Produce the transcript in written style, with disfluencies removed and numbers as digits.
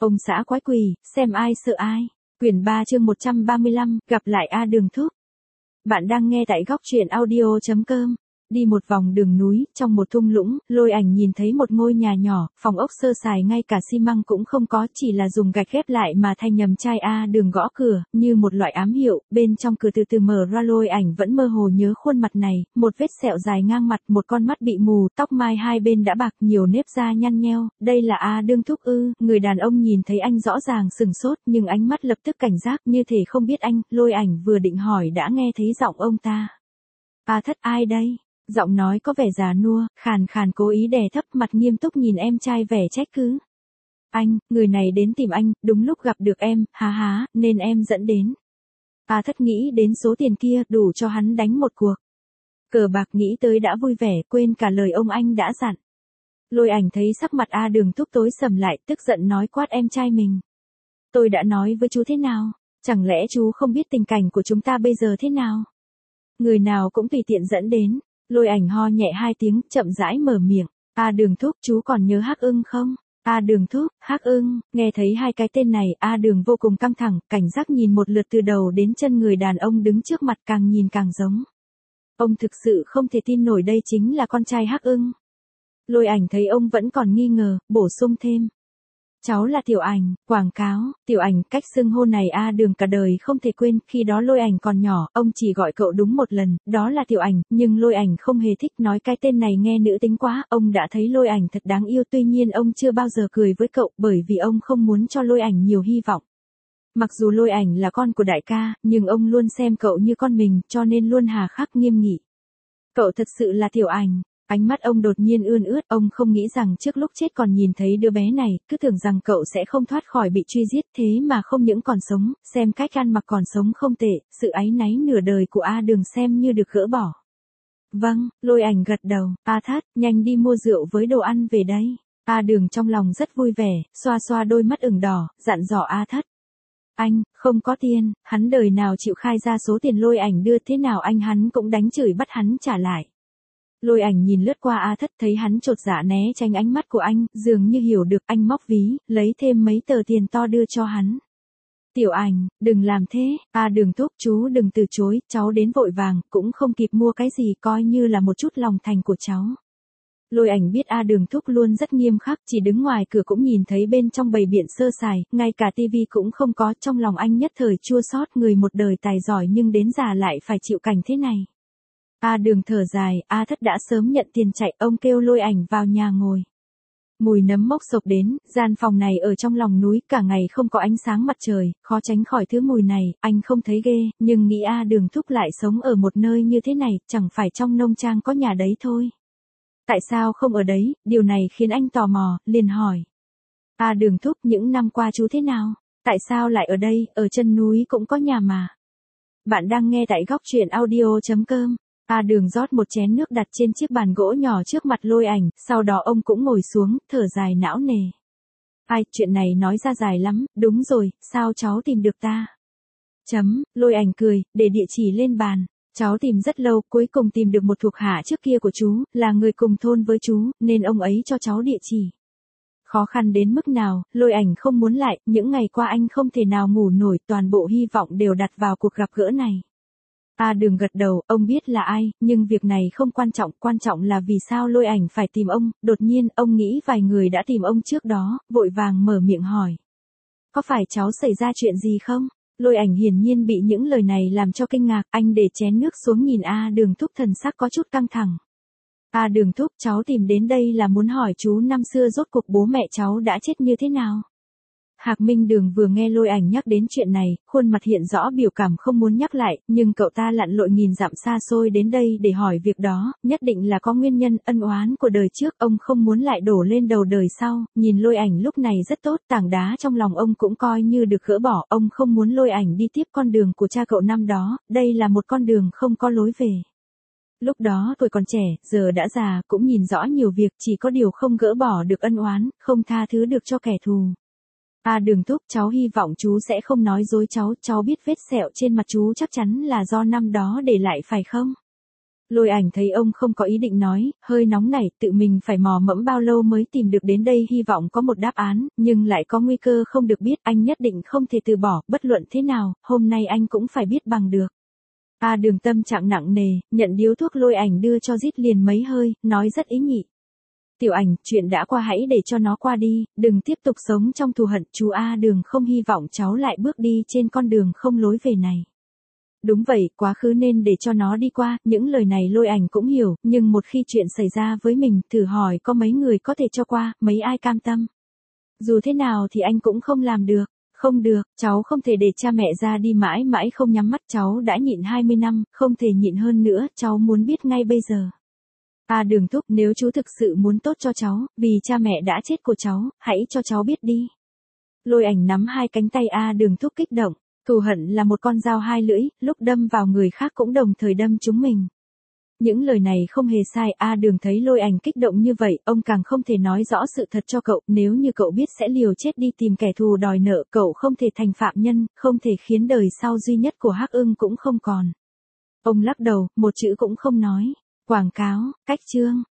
Ông xã quái quỷ, xem ai sợ ai. Quyển 3 chương 135, gặp lại A Đường Thúc. Bạn đang nghe tại góc truyện audio.com. Đi một vòng đường núi, trong một thung lũng, Lôi Ảnh nhìn thấy một ngôi nhà nhỏ, phòng ốc sơ sài ngay cả xi măng cũng không có, chỉ là dùng gạch ghép lại mà thay nhầm chai A Đường gõ cửa, như một loại ám hiệu, bên trong cửa từ từ mở ra. Lôi Ảnh vẫn mơ hồ nhớ khuôn mặt này, một vết sẹo dài ngang mặt, một con mắt bị mù, tóc mai hai bên đã bạc, nhiều nếp da nhăn nheo, đây là A Đường Thúc ư? Người đàn ông nhìn thấy anh rõ ràng sừng sốt, nhưng ánh mắt lập tức cảnh giác như thể không biết anh. Lôi Ảnh vừa định hỏi đã nghe thấy giọng ông ta. A Thất, ai đây? Giọng nói có vẻ già nua, khàn khàn, cố ý đè thấp, mặt nghiêm túc nhìn em trai vẻ trách cứ. Anh, người này đến tìm anh, đúng lúc gặp được em, há, nên em dẫn đến. A Thất nghĩ đến số tiền kia, đủ cho hắn đánh một cuộc cờ bạc, nghĩ tới đã vui vẻ, quên cả lời ông anh đã dặn. Lôi Ảnh thấy sắc mặt A Đường Thúc tối sầm lại, tức giận nói quát em trai mình. Tôi đã nói với chú thế nào? Chẳng lẽ chú không biết tình cảnh của chúng ta bây giờ thế nào? Người nào cũng tùy tiện dẫn đến. Lôi Ảnh ho nhẹ hai tiếng, chậm rãi mở miệng. A Đường Thúc, chú còn nhớ Hắc Ưng không? A Đường Thúc, Hắc Ưng, nghe thấy hai cái tên này, A Đường vô cùng căng thẳng, cảnh giác nhìn một lượt từ đầu đến chân người đàn ông đứng trước mặt, càng nhìn càng giống. Ông thực sự không thể tin nổi đây chính là con trai Hắc Ưng. Lôi Ảnh thấy ông vẫn còn nghi ngờ, bổ sung thêm. Cháu là Tiểu Ảnh, quảng cáo, Tiểu Ảnh, cách xưng hô này A Đường cả đời không thể quên, khi đó Lôi Ảnh còn nhỏ, ông chỉ gọi cậu đúng một lần, đó là Tiểu Ảnh, nhưng Lôi Ảnh không hề thích, nói cái tên này nghe nữ tính quá, ông đã thấy Lôi Ảnh thật đáng yêu, tuy nhiên ông chưa bao giờ cười với cậu, bởi vì ông không muốn cho Lôi Ảnh nhiều hy vọng. Mặc dù Lôi Ảnh là con của đại ca, nhưng ông luôn xem cậu như con mình, cho nên luôn hà khắc nghiêm nghị. Cậu thật sự là Tiểu Ảnh. Ánh mắt ông đột nhiên ươn ướt, ông không nghĩ rằng trước lúc chết còn nhìn thấy đứa bé này, cứ tưởng rằng cậu sẽ không thoát khỏi bị truy giết, thế mà không những còn sống, xem cách ăn mặc còn sống không tệ, sự áy náy nửa đời của A Đường xem như được gỡ bỏ. Vâng, Lôi Ảnh gật đầu. A Thất, nhanh đi mua rượu với đồ ăn về đây. A Đường trong lòng rất vui vẻ, xoa xoa đôi mắt ửng đỏ, dặn dò A Thất. Anh, không có tiền, hắn đời nào chịu khai ra số tiền Lôi Ảnh đưa, thế nào anh hắn cũng đánh chửi bắt hắn trả lại. Lôi Ảnh nhìn lướt qua A Thất, thấy hắn chột dạ né tránh ánh mắt của anh, dường như hiểu được, anh móc ví, lấy thêm mấy tờ tiền to đưa cho hắn. Tiểu Ảnh, đừng làm thế, A Đường Thúc, chú đừng từ chối, cháu đến vội vàng, cũng không kịp mua cái gì, coi như là một chút lòng thành của cháu. Lôi Ảnh biết A Đường Thúc luôn rất nghiêm khắc, chỉ đứng ngoài cửa cũng nhìn thấy bên trong bày biện sơ sài, ngay cả tivi cũng không có, trong lòng anh nhất thời chua xót, người một đời tài giỏi nhưng đến già lại phải chịu cảnh thế này. A Đường thở dài, A Thất đã sớm nhận tiền chạy, ông kêu Lôi Ảnh vào nhà ngồi. Mùi nấm mốc xộc đến, gian phòng này ở trong lòng núi, cả ngày không có ánh sáng mặt trời, khó tránh khỏi thứ mùi này, anh không thấy ghê, nhưng nghĩ A Đường Thúc lại sống ở một nơi như thế này, chẳng phải trong nông trang có nhà đấy thôi. Tại sao không ở đấy, điều này khiến anh tò mò, liền hỏi. A Đường Thúc, những năm qua chú thế nào? Tại sao lại ở đây, ở chân núi cũng có nhà mà. Bạn đang nghe tại góc truyện audio.com. A Đường rót một chén nước đặt trên chiếc bàn gỗ nhỏ trước mặt Lôi Ảnh, sau đó ông cũng ngồi xuống, thở dài não nề. Ai, chuyện này nói ra dài lắm, đúng rồi, sao cháu tìm được ta? Lôi Ảnh cười, để địa chỉ lên bàn. Cháu tìm rất lâu, cuối cùng tìm được một thuộc hạ trước kia của chú, là người cùng thôn với chú, nên ông ấy cho cháu địa chỉ. Khó khăn đến mức nào, Lôi Ảnh không muốn lại, những ngày qua anh không thể nào ngủ nổi, toàn bộ hy vọng đều đặt vào cuộc gặp gỡ này. A Đường gật đầu, ông biết là ai, nhưng việc này không quan trọng là vì sao Lôi Ảnh phải tìm ông, đột nhiên, ông nghĩ vài người đã tìm ông trước đó, vội vàng mở miệng hỏi. Có phải cháu xảy ra chuyện gì không? Lôi Ảnh hiển nhiên bị những lời này làm cho kinh ngạc, anh để chén nước xuống nhìn A Đường Thúc, thần sắc có chút căng thẳng. A Đường Thúc, cháu tìm đến đây là muốn hỏi chú năm xưa rốt cuộc bố mẹ cháu đã chết như thế nào? Hạc Minh Đường vừa nghe Lôi Ảnh nhắc đến chuyện này, khuôn mặt hiện rõ biểu cảm không muốn nhắc lại, nhưng cậu ta lặn lội nghìn dặm xa xôi đến đây để hỏi việc đó, nhất định là có nguyên nhân, ân oán của đời trước, ông không muốn lại đổ lên đầu đời sau, nhìn Lôi Ảnh lúc này rất tốt, tảng đá trong lòng ông cũng coi như được gỡ bỏ, ông không muốn Lôi Ảnh đi tiếp con đường của cha cậu năm đó, đây là một con đường không có lối về. Lúc đó tuổi còn trẻ, giờ đã già, cũng nhìn rõ nhiều việc, chỉ có điều không gỡ bỏ được ân oán, không tha thứ được cho kẻ thù. A Đường Thúc, cháu hy vọng chú sẽ không nói dối cháu biết vết sẹo trên mặt chú chắc chắn là do năm đó để lại phải không? Lôi Ảnh thấy ông không có ý định nói, hơi nóng nảy, tự mình phải mò mẫm bao lâu mới tìm được đến đây, hy vọng có một đáp án, nhưng lại có nguy cơ không được biết, anh nhất định không thể từ bỏ, bất luận thế nào, hôm nay anh cũng phải biết bằng được. A Đường tâm trạng nặng nề, nhận điếu thuốc Lôi Ảnh đưa cho rít liền mấy hơi, nói rất ý nhị. Tiểu Ảnh, chuyện đã qua hãy để cho nó qua đi, đừng tiếp tục sống trong thù hận, chú A Đường không hy vọng cháu lại bước đi trên con đường không lối về này. Đúng vậy, quá khứ nên để cho nó đi qua, những lời này Lôi Ảnh cũng hiểu, nhưng một khi chuyện xảy ra với mình, thử hỏi có mấy người có thể cho qua, mấy ai cam tâm. Dù thế nào thì anh cũng không làm được. Không được, cháu không thể để cha mẹ ra đi mãi mãi không nhắm mắt, cháu đã nhịn 20 năm, không thể nhịn hơn nữa, cháu muốn biết ngay bây giờ. A Đường thúc, nếu chú thực sự muốn tốt cho cháu, vì cha mẹ đã chết của cháu, hãy cho cháu biết đi. Lôi Ảnh nắm hai cánh tay A Đường thúc kích động. Thù hận là một con dao hai lưỡi, lúc đâm vào người khác cũng đồng thời đâm chúng mình. Những lời này không hề sai, A Đường thấy Lôi Ảnh kích động như vậy, ông càng không thể nói rõ sự thật cho cậu, nếu như cậu biết sẽ liều chết đi tìm kẻ thù đòi nợ, cậu không thể thành phạm nhân, không thể khiến đời sau duy nhất của Hắc Ưng cũng không còn. Ông lắc đầu, một chữ cũng không nói. Quảng cáo, cách chương.